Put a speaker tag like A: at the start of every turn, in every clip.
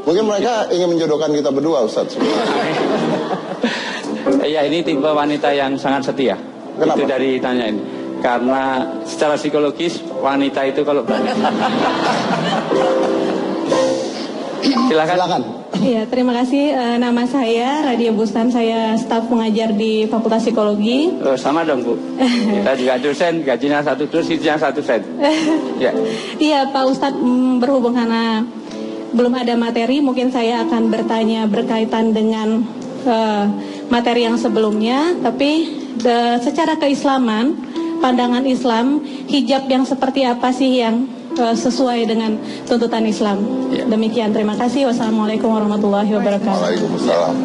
A: Mungkin mereka ingin menjodohkan kita berdua, Ustaz.
B: Ya, ini tipe wanita yang sangat setia.
A: Kenapa?
B: Itu dari tanya ini. Karena secara psikologis wanita itu kalau Silakan.
C: Iya, terima kasih. Nama saya Radia Bustan, saya staf pengajar di Fakultas Psikologi.
B: Sama dong, Bu. Kita juga dosen, gajinya 1 dosen, yang 1 sen. Ya.
C: Iya, Pak Ustadz, berhubung karena belum ada materi, mungkin saya akan bertanya berkaitan dengan materi yang sebelumnya. Tapi secara keislaman, pandangan Islam, hijab yang seperti apa sih yang sesuai dengan tuntutan Islam?
B: Ya.
C: Demikian, terima kasih. Wassalamualaikum warahmatullahi wabarakatuh.
A: Waalaikumsalam.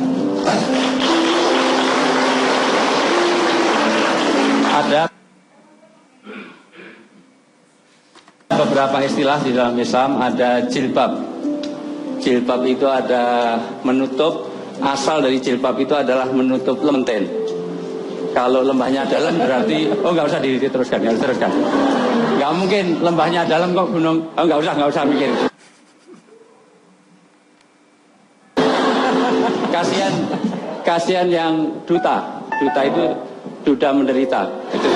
B: Ada beberapa istilah di dalam Islam. Ada jilbab. Jilbab itu ada menutup. Asal dari jilbab itu adalah menutup lenten. Kalau lembahnya dalam berarti nggak usah diteruskan, nggak mungkin lembahnya dalam kok gunung. Nggak usah mikir. Kasihan yang duta itu duda menderita. Itu.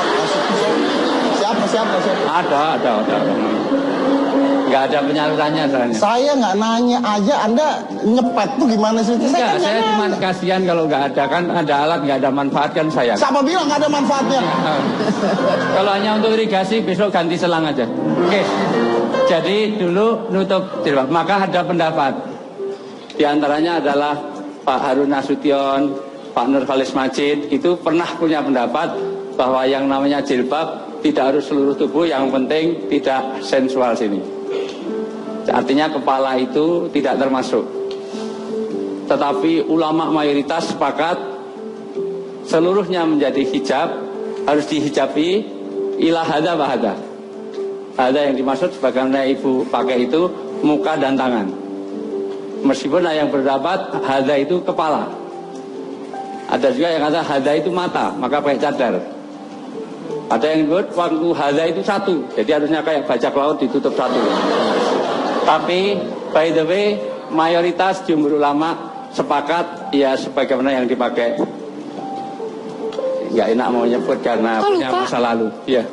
A: Siapa?
B: Ada. Nggak ada penyalurannya soalnya.
A: Saya nggak nanya aja, Anda nyepet tuh gimana sih?
B: Saya cuma kasihan kalau nggak ada, kan ada alat nggak ada manfaat kan saya.
A: Siapa bilang nggak ada manfaatnya?
B: Kalau hanya untuk irigasi besok ganti selang aja. Oke. Jadi dulu nutup jilbab. Maka ada pendapat. Di antaranya adalah Pak Harun Nasution, Pak Nurholis Majid itu pernah punya pendapat bahwa yang namanya jilbab tidak harus seluruh tubuh, yang penting tidak sensual sini. Artinya kepala itu tidak termasuk. Tetapi ulama mayoritas sepakat seluruhnya menjadi hijab, harus dihijabi ila hadza wa hadza. Ada yang dimaksud sebagaimana ibu pakai itu muka dan tangan. Meskipun ada yang berpendapat hadza itu kepala. Ada juga yang kata hadza itu mata, maka pakai cadar. Ada yang buat waktu hadza itu satu, jadi harusnya kayak bajak laut ditutup satu. Tapi by the way, mayoritas jumhur ulama sepakat ya sebagaimana yang dipakai. Nggak enak mau nyebut karena punya masa lalu. Ya.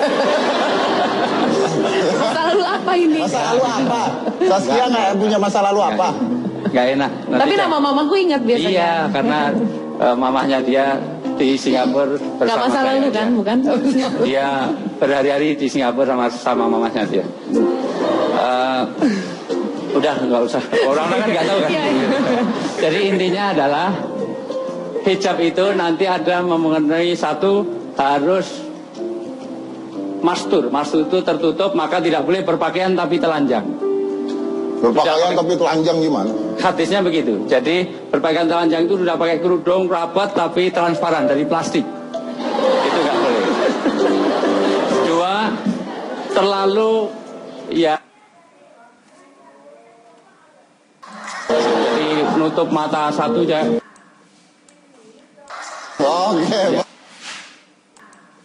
C: Masa lalu apa ini?
A: Masa lalu apa? Saskia nggak punya masa lalu apa?
B: Nggak enak. Nanti
C: tapi nama mamaku ingat biasanya.
B: Iya, karena mamahnya dia di Singapura bersama
C: nggak masa lalu kan, bukan?
B: Dia berhari-hari di Singapura sama mamahnya dia. Udah nggak usah. Orang kan nggak tahu kan. Jadi intinya adalah hijab itu nanti ada memengaruhi satu harus mastur. Mastur itu tertutup, maka tidak boleh berpakaian tapi telanjang.
A: Berpakaian tapi telanjang gimana?
B: Hadisnya begitu. Jadi berpakaian telanjang itu sudah pakai kerudung rapat tapi transparan dari plastik. Itu nggak boleh. Dua, terlalu ya. Jadi nutup mata satu aja.
A: Oke,